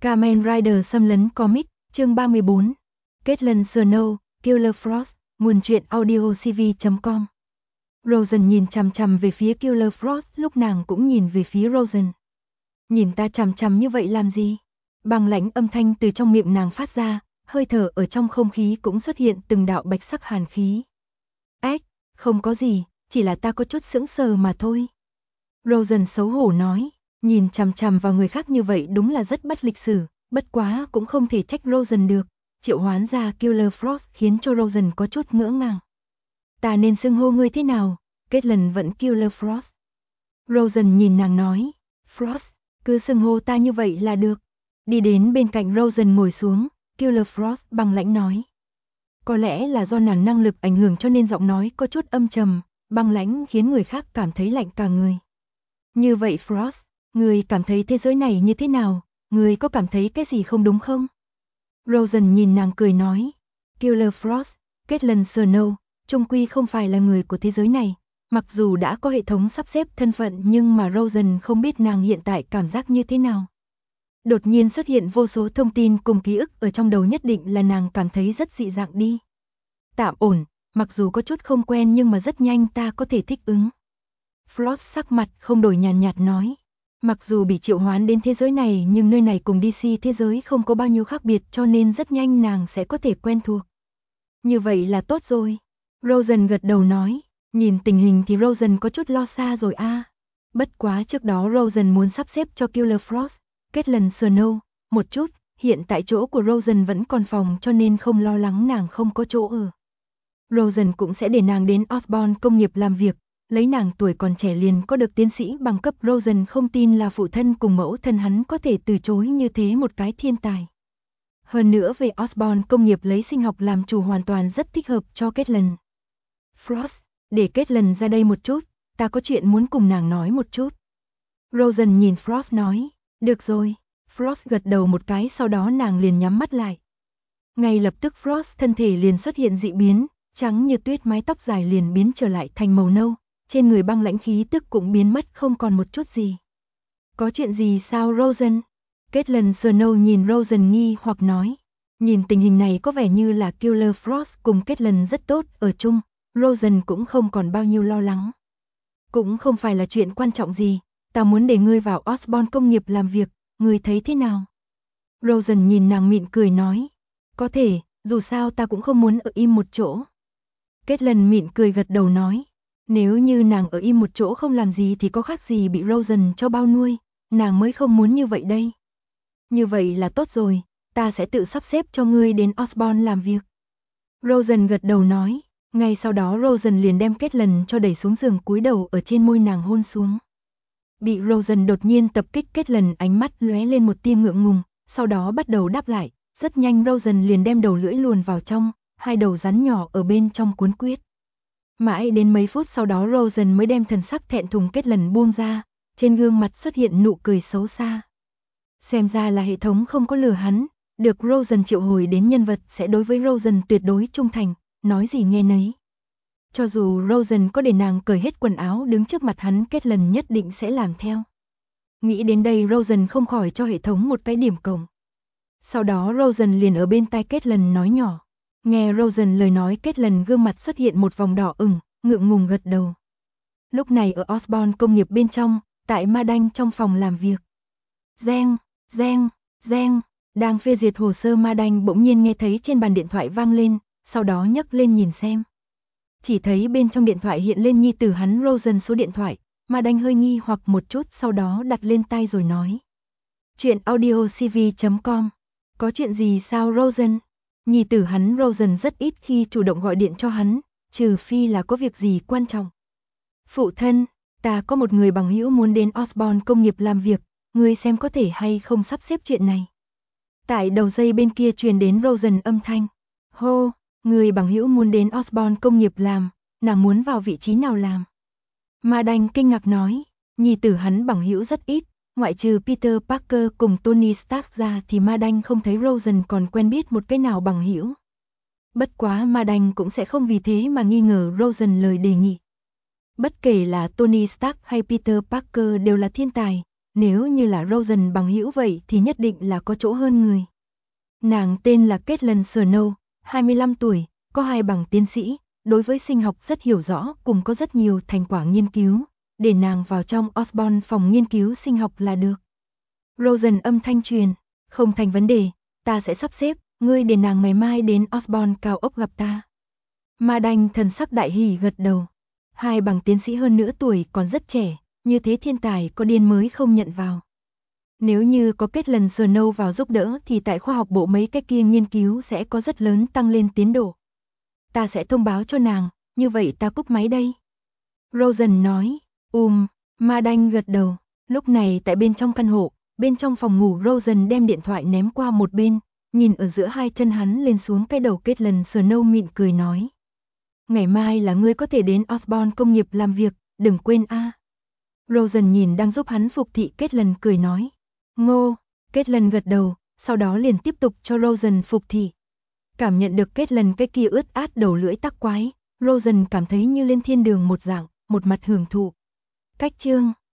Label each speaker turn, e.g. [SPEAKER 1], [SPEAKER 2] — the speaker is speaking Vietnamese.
[SPEAKER 1] Kamen Rider xâm lấn comic, chương 34. Caitlin Snow, Killer Frost, nguồn truyện audio cv.com. Rosen nhìn chằm chằm về phía Killer Frost, lúc nàng cũng nhìn về phía Rosen. Nhìn ta chằm chằm như vậy làm gì? Băng lãnh âm thanh từ trong miệng nàng phát ra, hơi thở ở trong không khí cũng xuất hiện từng đạo bạch sắc hàn khí. Ếch, không có gì, chỉ là ta có chút sững sờ mà thôi. Rosen xấu hổ nói, nhìn chằm chằm vào người khác như vậy đúng là rất bất lịch sử, bất quá cũng không thể trách Rosen được. Triệu hoán ra Killer Frost khiến cho Rosen có chút ngỡ ngàng. Ta nên xưng hô ngươi thế nào? Caitlin vẫn Killer Frost. Rosen nhìn nàng nói, Frost, cứ xưng hô ta như vậy là được. Đi đến bên cạnh Rosen ngồi xuống, Killer Frost băng lãnh nói. Có lẽ là do nàng năng lực ảnh hưởng cho nên giọng nói có chút âm trầm, băng lãnh khiến người khác cảm thấy lạnh cả người. Như vậy Frost, ngươi cảm thấy thế giới này như thế nào? Ngươi có cảm thấy cái gì không đúng không? Rosen nhìn nàng cười nói, Killer Frost, Caitlin Snow, chung quy không phải là người của thế giới này. Mặc dù đã có hệ thống sắp xếp thân phận nhưng mà Rosen không biết nàng hiện tại cảm giác như thế nào. Đột nhiên xuất hiện vô số thông tin cùng ký ức ở trong đầu, nhất định là nàng cảm thấy rất dị dạng đi. Tạm ổn, mặc dù có chút không quen nhưng mà rất nhanh ta có thể thích ứng. Frost sắc mặt không đổi, nhàn nhạt nói. Mặc dù bị triệu hoán đến thế giới này nhưng nơi này cùng DC thế giới không có bao nhiêu khác biệt cho nên rất nhanh nàng sẽ có thể quen thuộc. Như vậy là tốt rồi. Rosen gật đầu nói, nhìn tình hình thì Rosen có chút lo xa rồi a. Bất quá trước đó Rosen muốn sắp xếp cho Killer Frost, Caitlin Snow, một chút, hiện tại chỗ của Rosen vẫn còn phòng cho nên không lo lắng nàng không có chỗ ở. Rosen cũng sẽ để nàng đến Osborn công nghiệp làm việc. Lấy nàng tuổi còn trẻ liền có được tiến sĩ bằng cấp, Rosen không tin là phụ thân cùng mẫu thân hắn có thể từ chối như thế một cái thiên tài. Hơn nữa về Osborn công nghiệp lấy sinh học làm chủ hoàn toàn rất thích hợp cho Caitlin. Frost, để Caitlin ra đây một chút, ta có chuyện muốn cùng nàng nói một chút. Rosen nhìn Frost nói, được rồi. Frost gật đầu một cái, sau đó nàng liền nhắm mắt lại. Ngay lập tức Frost thân thể liền xuất hiện dị biến, trắng như tuyết, mái tóc dài liền biến trở lại thành màu nâu. Trên người băng lãnh khí tức cũng biến mất không còn một chút gì. Có chuyện gì sao Rosen? Caitlin Snow nhìn Rosen nghi hoặc nói. Nhìn tình hình này có vẻ như là Killer Frost cùng Caitlin rất tốt ở chung, Rosen cũng không còn bao nhiêu lo lắng. Cũng không phải là chuyện quan trọng gì, ta muốn để ngươi vào Osborn công nghiệp làm việc, ngươi thấy thế nào? Rosen nhìn nàng mỉm cười nói. Có thể, dù sao ta cũng không muốn ở im một chỗ. Caitlin mỉm cười gật đầu nói. Nếu như nàng ở im một chỗ không làm gì thì có khác gì bị Rosen cho bao nuôi, nàng mới không muốn như vậy đây. Như vậy là tốt rồi, ta sẽ tự sắp xếp cho ngươi đến Osborn làm việc. Rosen gật đầu nói, ngay sau đó Rosen liền đem Caitlin cho đẩy xuống giường, cúi đầu ở trên môi nàng hôn xuống. Bị Rosen đột nhiên tập kích, Caitlin ánh mắt lóe lên một tia ngượng ngùng, sau đó bắt đầu đáp lại, rất nhanh Rosen liền đem đầu lưỡi luồn vào trong, hai đầu rắn nhỏ ở bên trong cuốn quyết. Mãi đến mấy phút sau đó Rosen mới đem thần sắc thẹn thùng Caitlin buông ra, trên gương mặt xuất hiện nụ cười xấu xa. Xem ra là hệ thống không có lừa hắn, được Rosen triệu hồi đến nhân vật sẽ đối với Rosen tuyệt đối trung thành, nói gì nghe nấy. Cho dù Rosen có để nàng cởi hết quần áo đứng trước mặt hắn, Caitlin nhất định sẽ làm theo. Nghĩ đến đây Rosen không khỏi cho hệ thống một cái điểm cộng. Sau đó Rosen liền ở bên tai Caitlin nói nhỏ. Nghe Rosen lời nói, Caitlin gương mặt xuất hiện một vòng đỏ ửng, ngượng ngùng gật đầu. Lúc này ở Osborn công nghiệp bên trong, tại Ma Đanh trong phòng làm việc. Reng, reng, reng, đang phê duyệt hồ sơ Ma Đanh bỗng nhiên nghe thấy trên bàn điện thoại vang lên, sau đó nhấc lên nhìn xem. Chỉ thấy bên trong điện thoại hiện lên nhi tử hắn Rosen số điện thoại, Ma Đanh hơi nghi hoặc một chút, sau đó đặt lên tai rồi nói. Chuyện audio cv.com. Có chuyện gì sao Rosen? Nhi tử hắn Rosen rất ít khi chủ động gọi điện cho hắn, trừ phi là có việc gì quan trọng. Phụ thân, ta có một người bằng hữu muốn đến Osborn công nghiệp làm việc, ngươi xem có thể hay không sắp xếp chuyện này. Tại đầu dây bên kia truyền đến Rosen âm thanh. Hô, người bằng hữu muốn đến Osborn công nghiệp làm, nàng muốn vào vị trí nào làm? Ma Đanh kinh ngạc nói, nhi tử hắn bằng hữu rất ít. Ngoại trừ Peter Parker cùng Tony Stark ra thì Ma Đanh không thấy Rosen còn quen biết một cái nào bằng hữu. Bất quá Ma Đanh cũng sẽ không vì thế mà nghi ngờ Rosen lời đề nghị. Bất kể là Tony Stark hay Peter Parker đều là thiên tài, Nếu như là Rosen bằng hữu vậy thì nhất định là có chỗ hơn người. Nàng tên là Caitlin Snow, 25 tuổi, có 2 bằng tiến sĩ, đối với sinh học rất hiểu rõ cùng có rất nhiều thành quả nghiên cứu, để nàng vào trong Osborn phòng nghiên cứu sinh học là được. Rosen âm thanh truyền, không thành vấn đề, ta sẽ sắp xếp, ngươi để nàng ngày mai đến Osborn cao ốc gặp ta. Ma Đanh thần sắc đại hỉ gật đầu. 2 bằng tiến sĩ hơn nữa tuổi còn rất trẻ, như thế thiên tài có điên mới không nhận vào. Nếu như có Caitlin Snow vào giúp đỡ thì tại khoa học bộ mấy cái kia nghiên cứu sẽ có rất lớn tăng lên tiến độ. Ta sẽ thông báo cho nàng, như vậy ta cúp máy đây. Rosen nói, Ma Đanh gật đầu. Lúc này tại bên trong căn hộ, bên trong phòng ngủ Rosen đem điện thoại ném qua một bên, nhìn ở giữa 2 chân hắn lên xuống cái đầu Caitlin Snow mỉm cười nói. Ngày mai là ngươi có thể đến Osborn công nghiệp làm việc, đừng quên a. Rosen nhìn đang giúp hắn phục thị Caitlin cười nói. Ngô, Caitlin gật đầu, sau đó liền tiếp tục cho Rosen phục thị. Cảm nhận được Caitlin cái kia ướt át đầu lưỡi tắc quái, Rosen cảm thấy như lên thiên đường một dạng, một mặt hưởng thụ. Cách chương